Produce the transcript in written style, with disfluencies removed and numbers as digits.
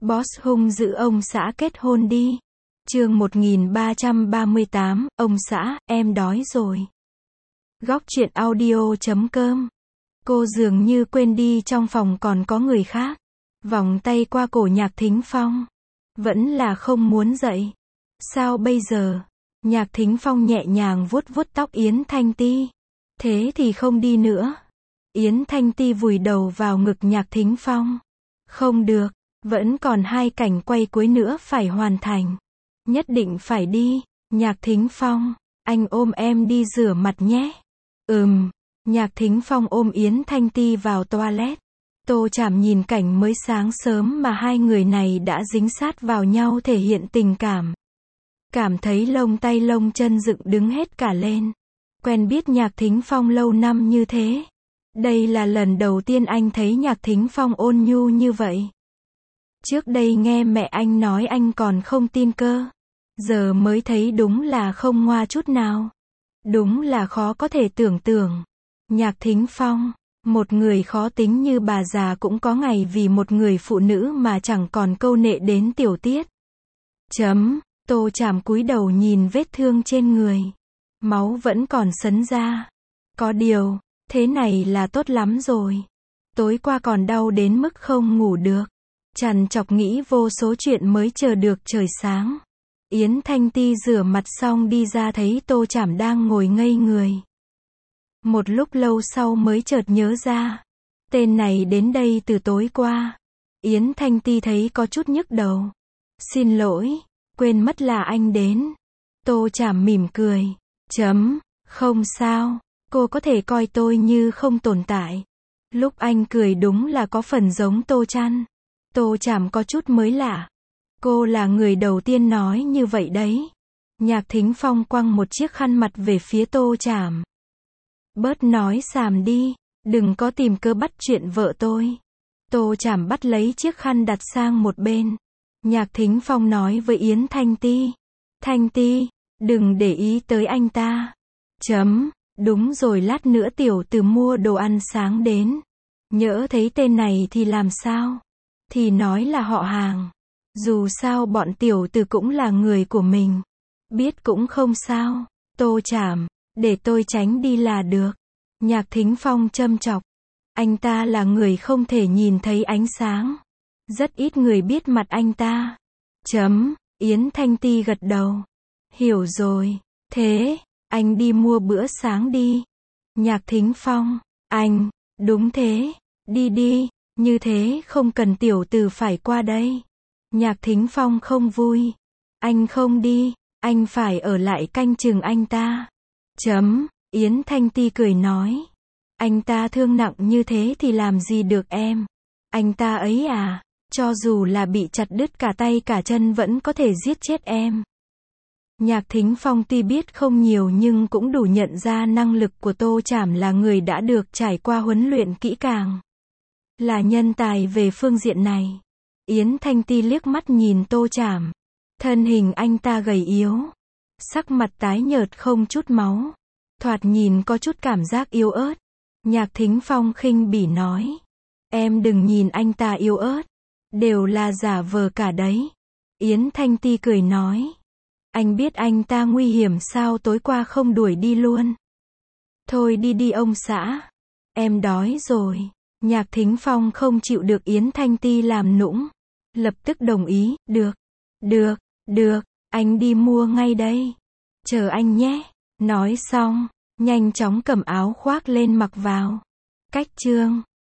Boss hung dữ ông xã kết hôn đi. Chương 1338, ông xã, em đói rồi. Góc truyện audio.com. Cô dường như quên đi trong phòng còn có người khác. Vòng tay qua cổ Nhạc Thính Phong. Vẫn là không muốn dậy. Sao bây giờ? Nhạc Thính Phong nhẹ nhàng vuốt vuốt tóc Yến Thanh Ti. Thế thì không đi nữa. Yến Thanh Ti vùi đầu vào ngực Nhạc Thính Phong. Không được, vẫn còn 2 cảnh quay cuối nữa phải hoàn thành. Nhất định phải đi. Nhạc Thính Phong, anh ôm em đi rửa mặt nhé. Nhạc Thính Phong ôm Yến Thanh Ti vào toilet. Tô Trảm nhìn cảnh mới sáng sớm mà hai người này đã dính sát vào nhau thể hiện tình cảm. Cảm thấy lông tay lông chân dựng đứng hết cả lên. Quen biết Nhạc Thính Phong lâu năm như thế. Đây là lần đầu tiên anh thấy Nhạc Thính Phong ôn nhu như vậy. Trước đây nghe mẹ anh nói anh còn không tin cơ. Giờ mới thấy đúng là không ngoa chút nào. Đúng là khó có thể tưởng tượng. Nhạc Thính Phong, một người khó tính như bà già cũng có ngày vì một người phụ nữ mà chẳng còn câu nệ đến tiểu tiết. Tô Trảm cúi đầu nhìn vết thương trên người. Máu vẫn còn sấn ra. Có điều, thế này là tốt lắm rồi. Tối qua còn đau đến mức không ngủ được. Trằn trọc nghĩ vô số chuyện mới chờ được trời sáng. Yến Thanh Ti rửa mặt xong đi ra thấy Tô Trảm đang ngồi ngây người. Một lúc lâu sau mới chợt nhớ ra. Tên này đến đây từ tối qua. Yến Thanh Ti thấy có chút nhức đầu. Xin lỗi, quên mất là anh đến. Tô Trảm mỉm cười. Không sao, cô có thể coi tôi như không tồn tại. Lúc anh cười đúng là có phần giống Tô Trăn. Tô Trảm có chút mới lạ. Cô là người đầu tiên nói như vậy đấy. Nhạc Thính Phong quăng một chiếc khăn mặt về phía Tô Trảm. Bớt nói xàm đi, đừng có tìm cớ bắt chuyện vợ tôi. Tô Trảm bắt lấy chiếc khăn đặt sang một bên. Nhạc Thính Phong nói với Yến Thanh Ti. Thanh Ti, đừng để ý tới anh ta. Đúng rồi, lát nữa tiểu tử mua đồ ăn sáng đến. Nhỡ thấy tên này thì làm sao? Thì nói là họ hàng. Dù sao bọn tiểu tử cũng là người của mình. Biết cũng không sao. Tô Trảm, để tôi tránh đi là được. Nhạc Thính Phong châm chọc. Anh ta là người không thể nhìn thấy ánh sáng. Rất ít người biết mặt anh ta. Yến Thanh Ti gật đầu. Hiểu rồi. Thế, anh đi mua bữa sáng đi. Nhạc Thính Phong, anh, đúng thế. Đi đi, như thế không cần tiểu tử phải qua đây. Nhạc Thính Phong không vui. Anh không đi, anh phải ở lại canh chừng anh ta. Yến Thanh Ti cười nói. Anh ta thương nặng như thế thì làm gì được em. Anh ta ấy à, cho dù là bị chặt đứt cả tay cả chân vẫn có thể giết chết em. Nhạc Thính Phong tuy biết không nhiều nhưng cũng đủ nhận ra năng lực của Tô Trảm là người đã được trải qua huấn luyện kỹ càng. Là nhân tài về phương diện này. Yến Thanh Ti liếc mắt nhìn Tô Trảm. Thân hình anh ta gầy yếu. Sắc mặt tái nhợt không chút máu. Thoạt nhìn có chút cảm giác yếu ớt. Nhạc Thính Phong khinh bỉ nói. Em đừng nhìn anh ta yếu ớt. Đều là giả vờ cả đấy. Yến Thanh Ti cười nói. Anh biết anh ta nguy hiểm sao tối qua không đuổi đi luôn. Thôi đi đi ông xã. Em đói rồi. Nhạc Thính Phong không chịu được Yến Thanh Ti làm nũng. Lập tức đồng ý. Được, anh đi mua ngay đây. Chờ anh nhé. Nói xong, nhanh chóng cầm áo khoác lên mặc vào. Cách chương